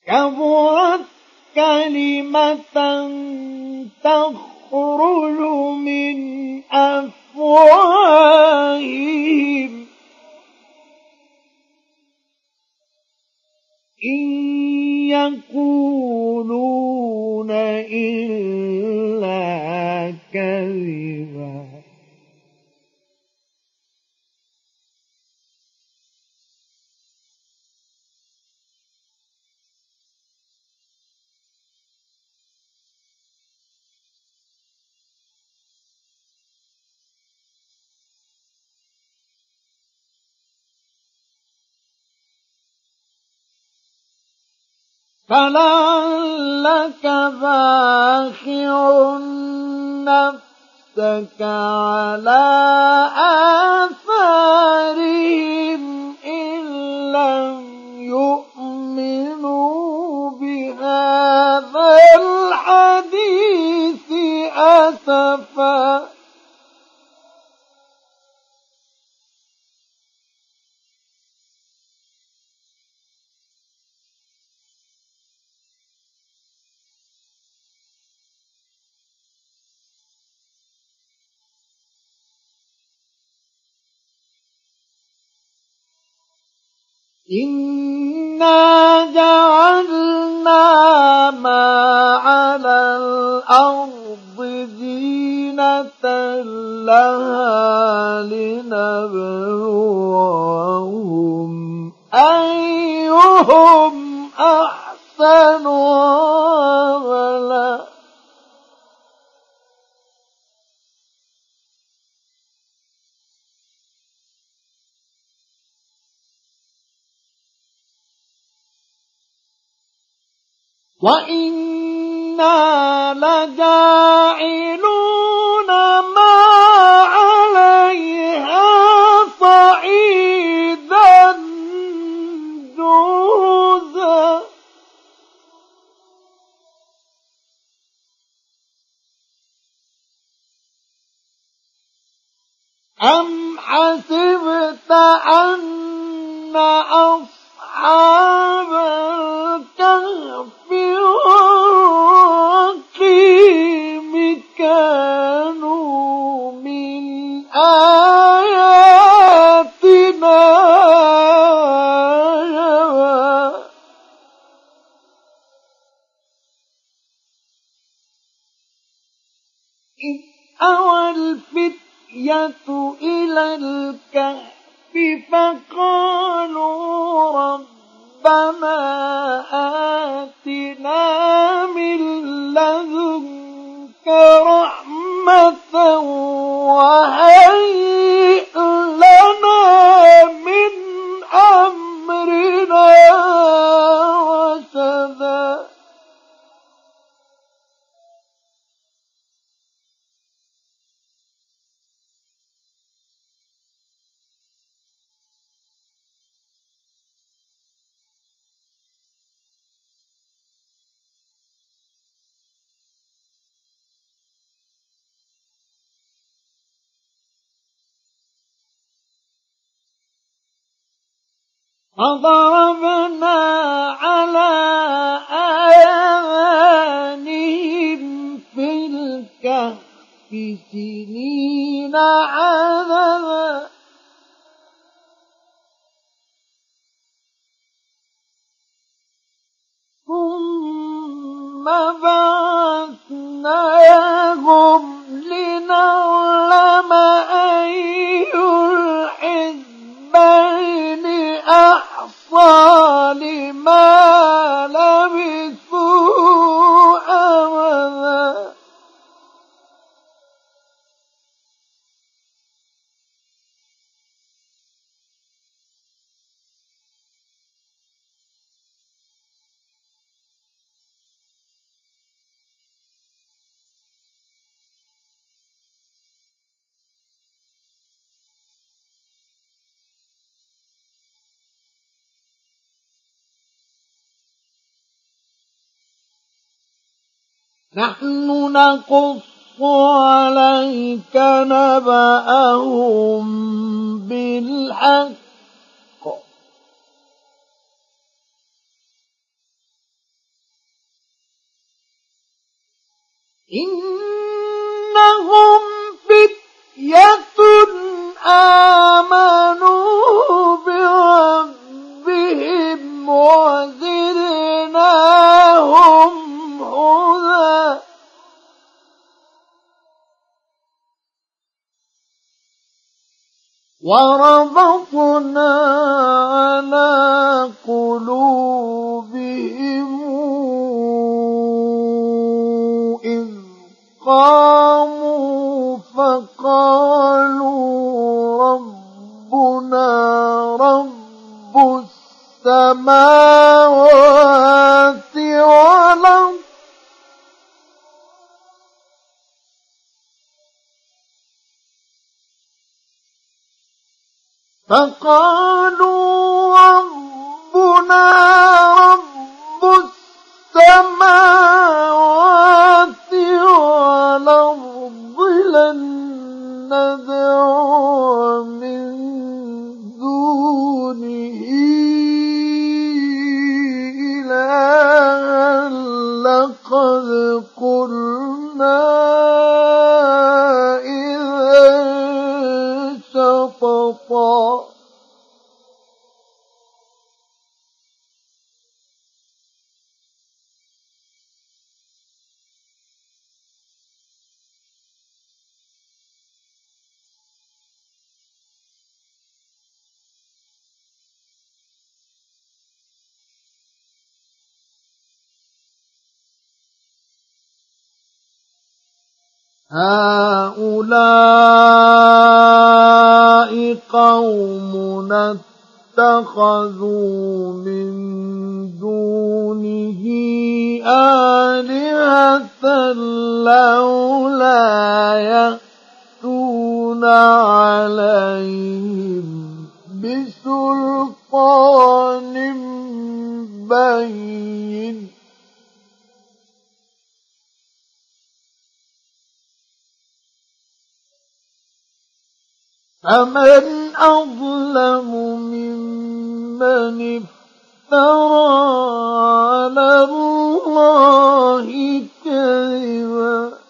كبرت كلمة تخرج من أفواههم إن يقولون إلا كذبا فلعلك باخع نفسك على آثارهم إن لم يؤمنوا بهذا الحديث أسفا إنا جعلنا ما على الأرض زينة لها لنبلوهم أيهم أحسن عملا وَإِنَّا لَجَاعِلُونَ مَا عَلَيْهَا صَعِيدًا جُرُزًا أَمْ حَسِبْتَ أَنَّ أَصْحَابَ الْكَهْفِ والرَّقِيمِ كانوا من آياتنا عجبا إذ أوى الفتية إلى الكهف فقالوا ربنا آتنا من لدنك رحمة وهيئ لنا من أمرنا رشدا فضربنا على آذانهم في الكهف سنين عددا ثم بعثناهم لنعلم أي الحزبين أحصى لما لبثوا أمدا نحن نقص عليك نبأهم بالحق إنهم فتية آمنوا بربهم وزدناهم هدى وربطنا على قلوبهم إذ قاموا فقالوا ربنا رب السماوات والأرض فقالوا ربنا رب السماوات والأرض لن ندعو من دونه إلها لقد قلنا إذا شططا هؤلاء قومنا اتخذوا من دونه آلهة لولا يأتون عليهم بسلطان بين فمن أظلم ممن افترى على الله كذبا